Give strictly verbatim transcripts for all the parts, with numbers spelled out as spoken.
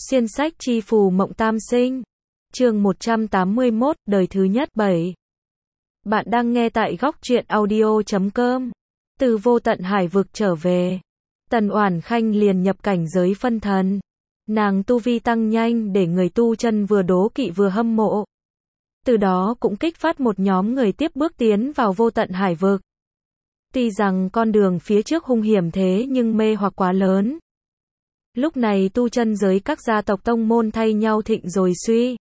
Xuyên sách chi phù mộng tam sinh. Chương một trăm tám mươi mốt, đời thứ nhất bảy. Bạn đang nghe tại góc truyện audio chấm com. Từ vô tận hải vực trở về, Tần Oản Khanh liền nhập cảnh giới phân thần. Nàng tu vi tăng nhanh để người tu chân vừa đố kỵ vừa hâm mộ. Từ đó cũng kích phát một nhóm người tiếp bước tiến vào vô tận hải vực. Tuy rằng con đường phía trước hung hiểm thế nhưng mê hoặc quá lớn. Lúc này tu chân giới các gia tộc tông môn thay nhau thịnh rồi suy.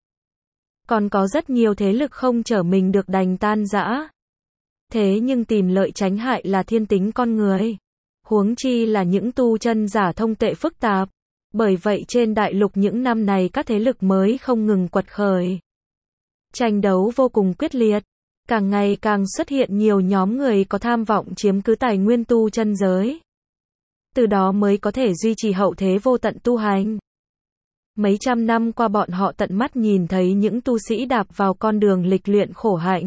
Còn có rất nhiều thế lực không trở mình được đành tan rã. Thế nhưng tìm lợi tránh hại là thiên tính con người. Huống chi là những tu chân giả thông tuệ phức tạp. Bởi vậy trên đại lục những năm này các thế lực mới không ngừng quật khởi. Tranh đấu vô cùng quyết liệt. Càng ngày càng xuất hiện nhiều nhóm người có tham vọng chiếm cứ tài nguyên tu chân giới. Từ đó mới có thể duy trì hậu thế vô tận tu hành. Mấy trăm năm qua bọn họ tận mắt nhìn thấy những tu sĩ đạp vào con đường lịch luyện khổ hạnh.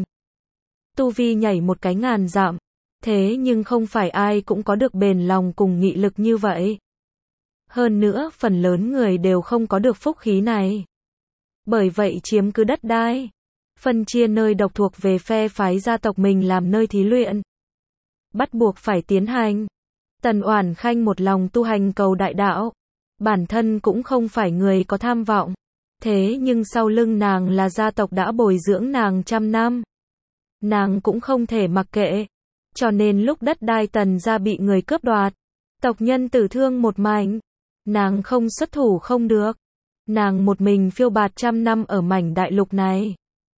Tu vi nhảy một cái ngàn dặm. Thế nhưng không phải ai cũng có được bền lòng cùng nghị lực như vậy. Hơn nữa, phần lớn người đều không có được phúc khí này. Bởi vậy chiếm cứ đất đai, phân chia nơi độc thuộc về phe phái gia tộc mình làm nơi thí luyện. Bắt buộc phải tiến hành. Tần Oản Khanh một lòng tu hành cầu đại đạo. Bản thân cũng không phải người có tham vọng. Thế nhưng sau lưng nàng là gia tộc đã bồi dưỡng nàng trăm năm. Nàng cũng không thể mặc kệ. Cho nên lúc đất đai Tần gia bị người cướp đoạt, tộc nhân tử thương một mảnh, nàng không xuất thủ không được. Nàng một mình phiêu bạt trăm năm ở mảnh đại lục này.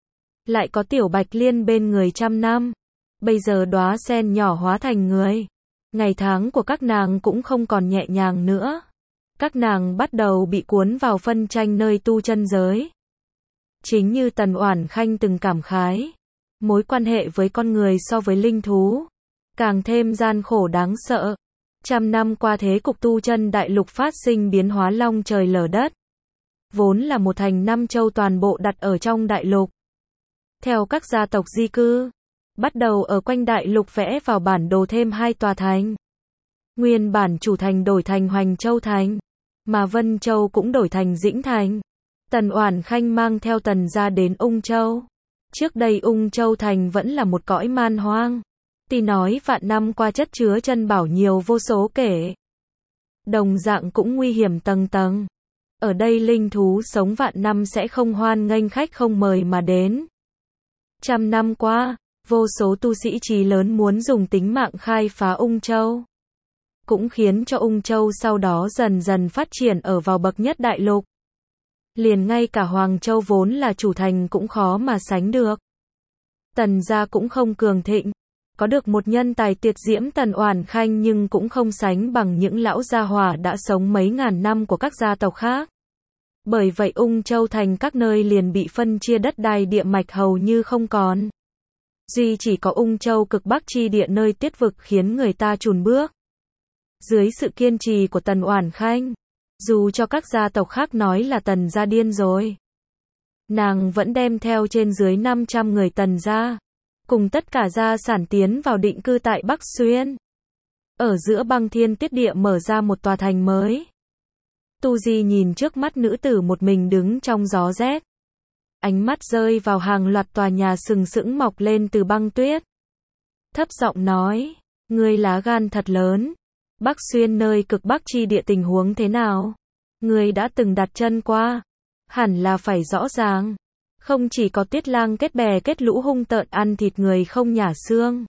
Lại có Tiểu Bạch Liên bên người trăm năm. Bây giờ đóa sen nhỏ hóa thành người. Ngày tháng của các nàng cũng không còn nhẹ nhàng nữa. Các nàng bắt đầu bị cuốn vào phân tranh nơi tu chân giới. Chính như Tần Oản Khanh từng cảm khái. Mối quan hệ với con người so với linh thú. Càng thêm gian khổ đáng sợ. Trăm năm qua thế cục tu chân đại lục phát sinh biến hóa long trời lở đất. Vốn là một thành năm châu toàn bộ đặt ở trong đại lục. Theo các gia tộc di cư. Bắt đầu ở quanh đại lục vẽ vào bản đồ thêm hai tòa thành. Nguyên bản chủ thành đổi thành Hoành Châu Thành. Mà Vân Châu cũng đổi thành Dĩnh Thành. Tần Oản Khanh mang theo Tần gia đến Ung Châu. Trước đây Ung Châu Thành vẫn là một cõi man hoang. Tuy nói vạn năm qua chất chứa chân bảo nhiều vô số kể. Đồng dạng cũng nguy hiểm tầng tầng. Ở đây linh thú sống vạn năm sẽ không hoan nghênh khách không mời mà đến. Trăm năm qua, vô số tu sĩ chí lớn muốn dùng tính mạng khai phá Ung Châu. Cũng khiến cho Ung Châu sau đó dần dần phát triển ở vào bậc nhất đại lục. Liền ngay cả Hoàng Châu vốn là chủ thành cũng khó mà sánh được. Tần gia cũng không cường thịnh. Có được một nhân tài tuyệt diễm Tần Oản Khanh nhưng cũng không sánh bằng những lão gia hỏa đã sống mấy ngàn năm của các gia tộc khác. Bởi vậy Ung Châu thành các nơi liền bị phân chia đất đai địa mạch hầu như không còn. Duy chỉ có Ung Châu cực bắc chi địa nơi tuyết vực khiến người ta chùn bước. Dưới sự kiên trì của Tần Oản Khanh, dù cho các gia tộc khác nói là Tần gia điên rồi, nàng vẫn đem theo trên dưới năm trăm người Tần gia, cùng tất cả gia sản tiến vào định cư tại Bắc Xuyên. Ở giữa băng thiên tuyết địa mở ra một tòa thành mới. Tu Di nhìn trước mắt nữ tử một mình đứng trong gió rét. Ánh mắt rơi vào hàng loạt tòa nhà sừng sững mọc lên từ băng tuyết. Thấp giọng nói, ngươi lá gan thật lớn. Bắc Xuyên nơi cực bắc chi địa tình huống thế nào? Ngươi đã từng đặt chân qua. Hẳn là phải rõ ràng. Không chỉ có Tuyết Lang kết bè kết lũ hung tợn ăn thịt người không nhả xương.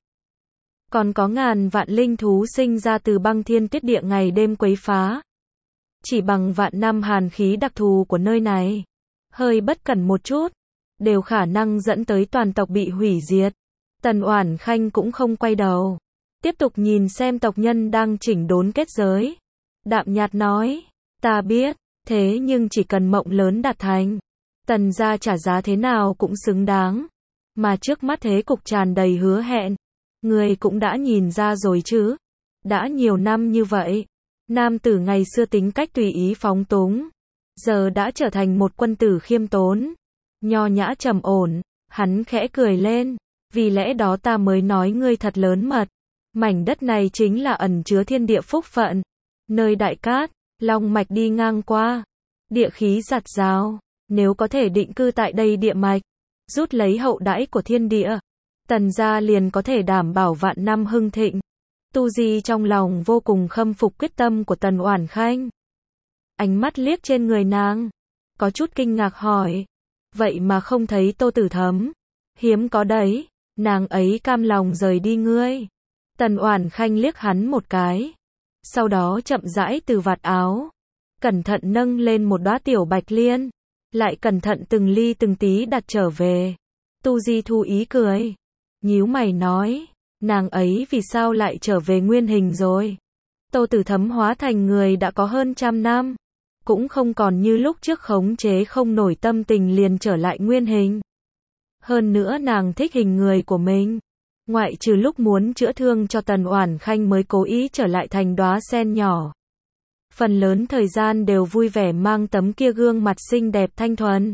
Còn có ngàn vạn linh thú sinh ra từ băng thiên tuyết địa ngày đêm quấy phá. Chỉ bằng vạn năm hàn khí đặc thù của nơi này. Hơi bất cẩn một chút. Đều khả năng dẫn tới toàn tộc bị hủy diệt. Tần Oản Khanh cũng không quay đầu. Tiếp tục nhìn xem tộc nhân đang chỉnh đốn kết giới. Đạm nhạt nói. Ta biết. Thế nhưng chỉ cần mộng lớn đạt thành. Tần gia trả giá thế nào cũng xứng đáng. Mà trước mắt thế cục tràn đầy hứa hẹn. Người cũng đã nhìn ra rồi chứ. Đã nhiều năm như vậy. Nam tử ngày xưa tính cách tùy ý phóng túng. Giờ đã trở thành một quân tử khiêm tốn. Nho nhã trầm ổn. Hắn khẽ cười lên. Vì lẽ đó ta mới nói ngươi thật lớn mật. Mảnh đất này chính là ẩn chứa thiên địa phúc phận. Nơi đại cát, long mạch đi ngang qua. địa khí giặt rào, nếu có thể định cư tại đây địa mạch, rút lấy hậu đãi của thiên địa, Tần gia liền có thể đảm bảo vạn năm hưng thịnh. Tu Di trong lòng vô cùng khâm phục quyết tâm của Tần Oản Khanh. Ánh mắt liếc trên người nàng, có chút kinh ngạc hỏi, vậy mà không thấy Tô Tử Thấm? Hiếm có đấy, nàng ấy cam lòng rời đi ngươi. Tần Oản Khanh liếc hắn một cái, sau đó chậm rãi từ vạt áo, cẩn thận nâng lên một đóa tiểu bạch liên, lại cẩn thận từng ly từng tí đặt trở về. Tu Di thu ý cười, nhíu mày nói, nàng ấy vì sao lại trở về nguyên hình rồi? Tô Tử Thấm hóa thành người đã có hơn trăm năm, cũng không còn như lúc trước khống chế không nổi tâm tình liền trở lại nguyên hình. Hơn nữa nàng thích hình người của mình, ngoại trừ lúc muốn chữa thương cho Tần Oản Khanh mới cố ý trở lại thành đóa sen nhỏ. Phần lớn thời gian đều vui vẻ mang tấm kia gương mặt xinh đẹp thanh thuần.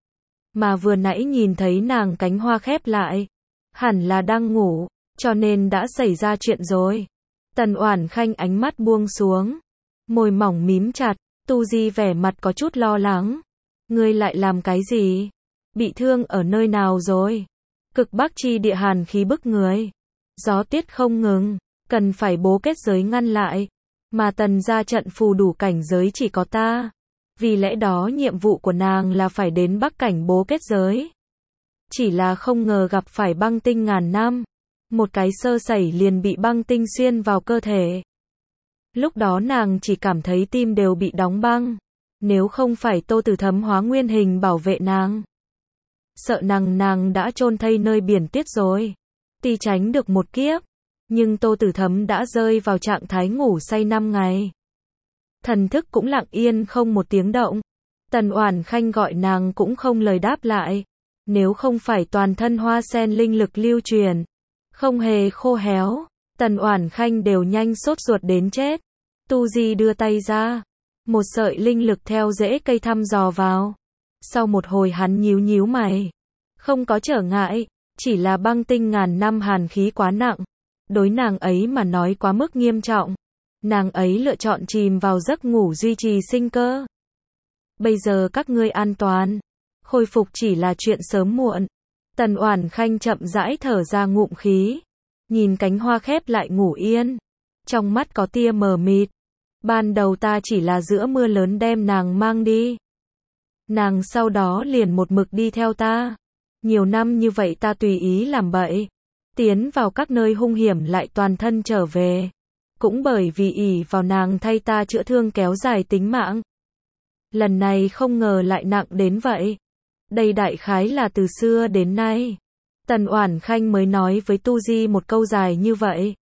Mà vừa nãy nhìn thấy nàng cánh hoa khép lại, hẳn là đang ngủ, cho nên đã xảy ra chuyện rồi. Tần Oản Khanh ánh mắt buông xuống, môi mỏng mím chặt, Tu Di vẻ mặt có chút lo lắng. Ngươi lại làm cái gì? Bị thương ở nơi nào rồi? Cực Bắc chi địa hàn khí bức người, gió tiết không ngừng, cần phải bố kết giới ngăn lại. Mà Tần gia trận phù đủ cảnh giới chỉ có ta. Vì lẽ đó nhiệm vụ của nàng là phải đến Bắc cảnh bố kết giới. Chỉ là không ngờ gặp phải băng tinh ngàn năm. Một cái sơ sẩy liền bị băng tinh xuyên vào cơ thể. Lúc đó nàng chỉ cảm thấy tim đều bị đóng băng. Nếu không phải Tô Tử Thấm hóa nguyên hình bảo vệ nàng, sợ nàng nàng đã chôn thây nơi biển tiết rồi. Tuy tránh được một kiếp, nhưng Tô Tử Thấm đã rơi vào trạng thái ngủ say năm ngày. Thần thức cũng lặng yên không một tiếng động. Tần Oản Khanh gọi nàng cũng không lời đáp lại. Nếu không phải toàn thân hoa sen linh lực lưu truyền, không hề khô héo, Tần Oản Khanh đều nhanh sốt ruột đến chết. Tu Di đưa tay ra, một sợi linh lực theo rễ cây thăm dò vào. Sau một hồi hắn nhíu nhíu mày, không có trở ngại, chỉ là băng tinh ngàn năm hàn khí quá nặng, đối nàng ấy mà nói quá mức nghiêm trọng. Nàng ấy lựa chọn chìm vào giấc ngủ duy trì sinh cơ. Bây giờ các ngươi an toàn, khôi phục chỉ là chuyện sớm muộn. Tần Oản Khanh chậm rãi thở ra ngụm khí, nhìn cánh hoa khép lại ngủ yên, trong mắt có tia mờ mịt. Ban đầu ta chỉ là giữa mưa lớn đem nàng mang đi, nàng sau đó liền một mực đi theo ta. Nhiều năm như vậy ta tùy ý làm bậy, tiến vào các nơi hung hiểm lại toàn thân trở về. Cũng bởi vì ỷ vào nàng thay ta chữa thương kéo dài tính mạng. Lần này không ngờ lại nặng đến vậy. Đây đại khái là từ xưa đến nay. Tần Oản Khanh mới nói với Tu Di một câu dài như vậy,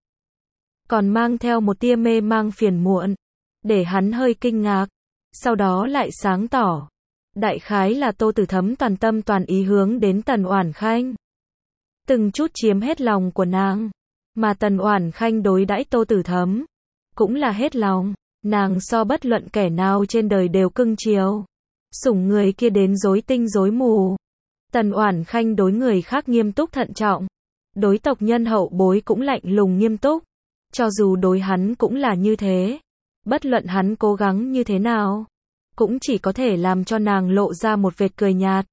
còn mang theo một tia mê mang phiền muộn, để hắn hơi kinh ngạc, sau đó lại sáng tỏ. Đại khái là Tô Tử Thấm toàn tâm toàn ý hướng đến Tần Oản Khanh, từng chút chiếm hết lòng của nàng, mà Tần Oản Khanh đối đãi Tô Tử Thấm cũng là hết lòng, nàng so bất luận kẻ nào trên đời đều cưng chiều, sủng người kia đến rối tinh rối mù. Tần Oản Khanh đối người khác nghiêm túc thận trọng, đối tộc nhân hậu bối cũng lạnh lùng nghiêm túc, cho dù đối hắn cũng là như thế, bất luận hắn cố gắng như thế nào, cũng chỉ có thể làm cho nàng lộ ra một vệt cười nhạt.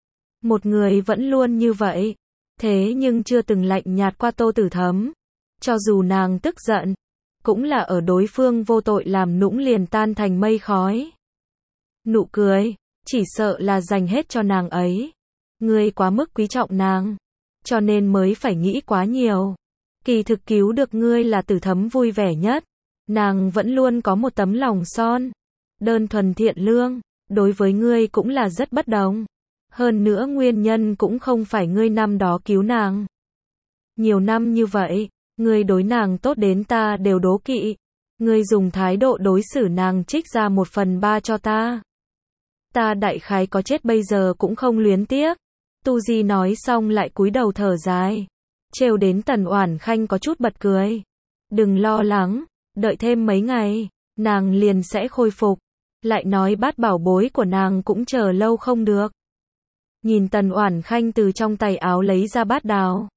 Một người vẫn luôn như vậy, thế nhưng chưa từng lạnh nhạt qua Tô Tử Thấm, cho dù nàng tức giận, cũng là ở đối phương vô tội làm nũng liền tan thành mây khói. Nụ cười, chỉ sợ là dành hết cho nàng ấy. Ngươi quá mức quý trọng nàng, cho nên mới phải nghĩ quá nhiều. Kỳ thực cứu được ngươi là Tử Thấm vui vẻ nhất. Nàng vẫn luôn có một tấm lòng son, đơn thuần thiện lương, đối với ngươi cũng là rất bất đồng. Hơn nữa nguyên nhân cũng không phải ngươi năm đó cứu nàng. Nhiều năm như vậy, ngươi đối nàng tốt đến ta đều đố kỵ. Ngươi dùng thái độ đối xử nàng trích ra một phần ba cho ta. Ta đại khái có chết bây giờ cũng không luyến tiếc. Tu Di nói xong lại cúi đầu thở dài, trêu đến Tần Oản Khanh có chút bật cười. Đừng lo lắng, đợi thêm mấy ngày, nàng liền sẽ khôi phục. Lại nói bát bảo bối của nàng cũng chờ lâu không được. Nhìn Tần Oản Khanh từ trong tay áo lấy ra bát đào,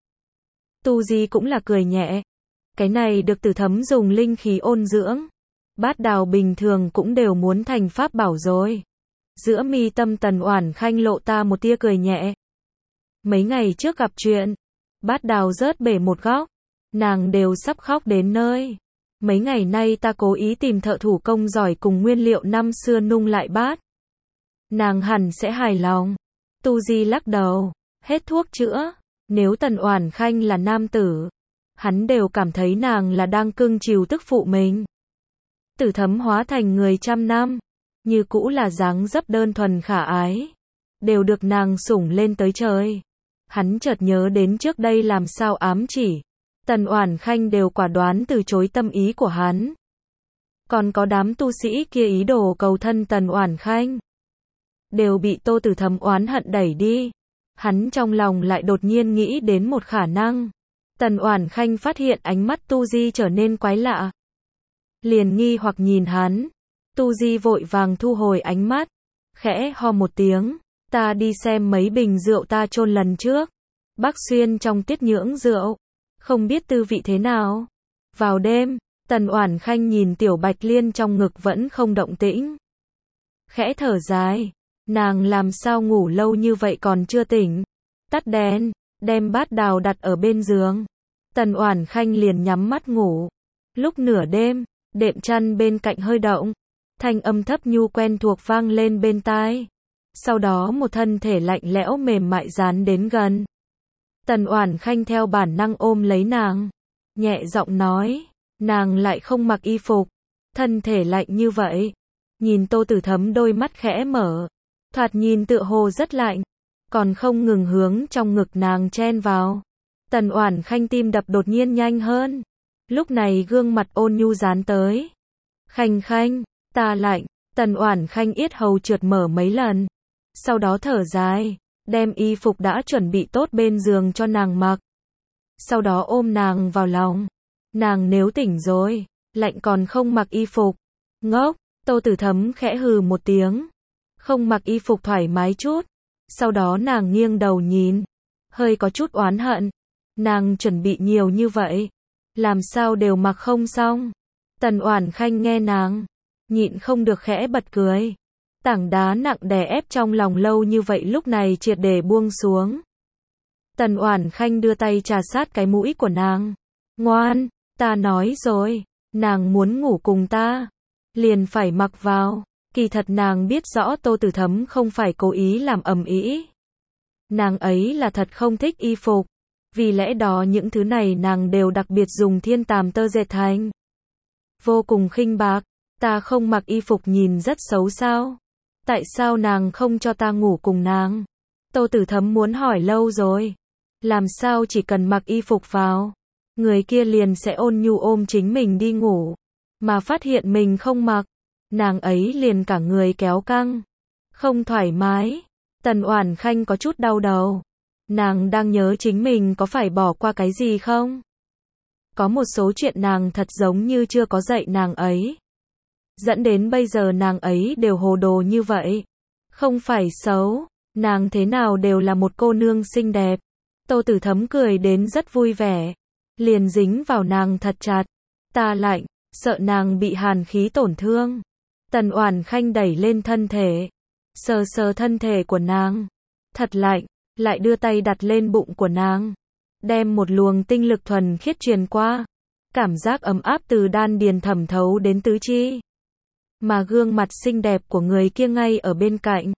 Tu Di cũng là cười nhẹ. Cái này được Tử Thấm dùng linh khí ôn dưỡng. Bát đào bình thường cũng đều muốn thành pháp bảo rồi. Giữa mi tâm Tần Oản Khanh lộ ta một tia cười nhẹ. Mấy ngày trước gặp chuyện, bát đào rớt bể một góc, nàng đều sắp khóc đến nơi. Mấy ngày nay ta cố ý tìm thợ thủ công giỏi cùng nguyên liệu năm xưa nung lại bát. Nàng hẳn sẽ hài lòng. Tu Di lắc đầu, hết thuốc chữa. Nếu Tần Oản Khanh là nam tử, hắn đều cảm thấy nàng là đang cưng chiều tức phụ mình. Tử Thấm hóa thành người trăm năm, như cũ là dáng dấp đơn thuần khả ái, đều được nàng sủng lên tới trời. Hắn chợt nhớ đến trước đây làm sao ám chỉ, Tần Oản Khanh đều quả đoán từ chối tâm ý của hắn. Còn có đám tu sĩ kia ý đồ cầu thân Tần Oản Khanh, đều bị Tô Tử Thấm oán hận đẩy đi. Hắn trong lòng lại đột nhiên nghĩ đến một khả năng. Tần Oản Khanh phát hiện ánh mắt Tu Di trở nên quái lạ, liền nghi hoặc nhìn hắn. Tu Di vội vàng thu hồi ánh mắt, khẽ ho một tiếng, ta đi xem mấy bình rượu ta chôn lần trước. Bắc Xuyên trong tiết nhưỡng rượu, không biết tư vị thế nào. Vào đêm, Tần Oản Khanh nhìn Tiểu Bạch Liên trong ngực vẫn không động tĩnh, khẽ thở dài, nàng làm sao ngủ lâu như vậy còn chưa tỉnh. Tắt đèn, đem bát đào đặt ở bên giường. Tần Oản Khanh liền nhắm mắt ngủ. Lúc nửa đêm, đệm chăn bên cạnh hơi động, thanh âm thấp nhu quen thuộc vang lên bên tai. Sau đó một thân thể lạnh lẽo mềm mại dán đến gần. Tần Oản Khanh theo bản năng ôm lấy nàng, nhẹ giọng nói, nàng lại không mặc y phục, thân thể lạnh như vậy. Nhìn Tô Tử Thấm đôi mắt khẽ mở, thoạt nhìn tựa hồ rất lạnh, còn không ngừng hướng trong ngực nàng chen vào. Tần Oản Khanh tim đập đột nhiên nhanh hơn. Lúc này gương mặt ôn nhu dán tới. Khanh Khanh, ta lạnh. Tần Oản Khanh yết hầu trượt mở mấy lần, sau đó thở dài, đem y phục đã chuẩn bị tốt bên giường cho nàng mặc. Sau đó ôm nàng vào lòng. Nàng nếu tỉnh rồi, lạnh còn không mặc y phục. Ngốc. Tô Tử Thấm khẽ hừ một tiếng, không mặc y phục thoải mái chút. Sau đó nàng nghiêng đầu nhìn, hơi có chút oán hận. Nàng chuẩn bị nhiều như vậy, làm sao đều mặc không xong. Tần Oản Khanh nghe nàng, nhịn không được khẽ bật cười. Tảng đá nặng đè ép trong lòng lâu như vậy lúc này triệt để buông xuống. Tần Oản Khanh đưa tay trà sát cái mũi của nàng. Ngoan, ta nói rồi, nàng muốn ngủ cùng ta, liền phải mặc vào. Kỳ thật nàng biết rõ Tô Tử Thấm không phải cố ý làm ầm ĩ. Nàng ấy là thật không thích y phục. Vì lẽ đó những thứ này nàng đều đặc biệt dùng thiên tàm tơ dệt thành. Vô cùng khinh bạc, ta không mặc y phục nhìn rất xấu sao? Tại sao nàng không cho ta ngủ cùng nàng? Tô Tử Thấm muốn hỏi lâu rồi. Làm sao chỉ cần mặc y phục vào, người kia liền sẽ ôn nhu ôm chính mình đi ngủ, mà phát hiện mình không mặc, nàng ấy liền cả người kéo căng, không thoải mái. Tần Oản Khanh có chút đau đầu. Nàng đang nhớ chính mình có phải bỏ qua cái gì không? Có một số chuyện nàng thật giống như chưa có dạy nàng ấy, dẫn đến bây giờ nàng ấy đều hồ đồ như vậy. Không phải xấu, nàng thế nào đều là một cô nương xinh đẹp. Tô Tử Thấm cười đến rất vui vẻ, liền dính vào nàng thật chặt. Ta lạnh, sợ nàng bị hàn khí tổn thương. Tần Oản Khanh đẩy lên thân thể, sờ sờ thân thể của nàng, thật lạnh, lại đưa tay đặt lên bụng của nàng, đem một luồng tinh lực thuần khiết truyền qua. Cảm giác ấm áp từ đan điền thẩm thấu đến tứ chi. Mà gương mặt xinh đẹp của người kia ngay ở bên cạnh.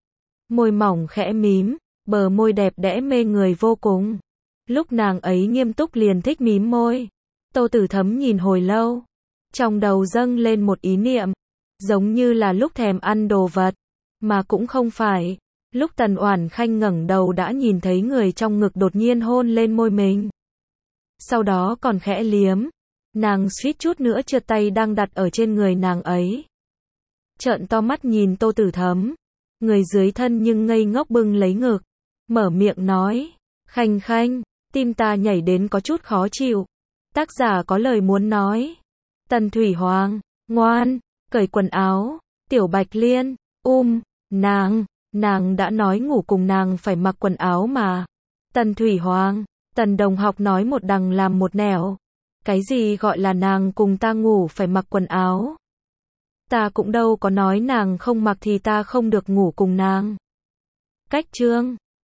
Môi mỏng khẽ mím, bờ môi đẹp đẽ mê người vô cùng. Lúc nàng ấy nghiêm túc liền thích mím môi. Tô Tử Thấm nhìn hồi lâu, trong đầu dâng lên một ý niệm, giống như là lúc thèm ăn đồ vật, mà cũng không phải. Lúc Tần Oản Khanh ngẩng đầu đã nhìn thấy người trong ngực đột nhiên hôn lên môi mình. Sau đó còn khẽ liếm, nàng suýt chút nữa trượt tay đang đặt ở trên người nàng ấy. Trợn to mắt nhìn Tô Tử Thấm, người dưới thân nhưng ngây ngốc bưng lấy ngực, mở miệng nói, Khanh Khanh, tim ta nhảy đến có chút khó chịu. Tác giả có lời muốn nói. Tần Thủy Hoàng, ngoan, cởi quần áo. Tiểu Bạch Liên, um, nàng, nàng đã nói ngủ cùng nàng phải mặc quần áo mà. Tần Thủy Hoàng, Tần đồng học nói một đằng làm một nẻo. Cái gì gọi là nàng cùng ta ngủ phải mặc quần áo? Ta cũng đâu có nói nàng không mặc thì ta không được ngủ cùng nàng. Cách chương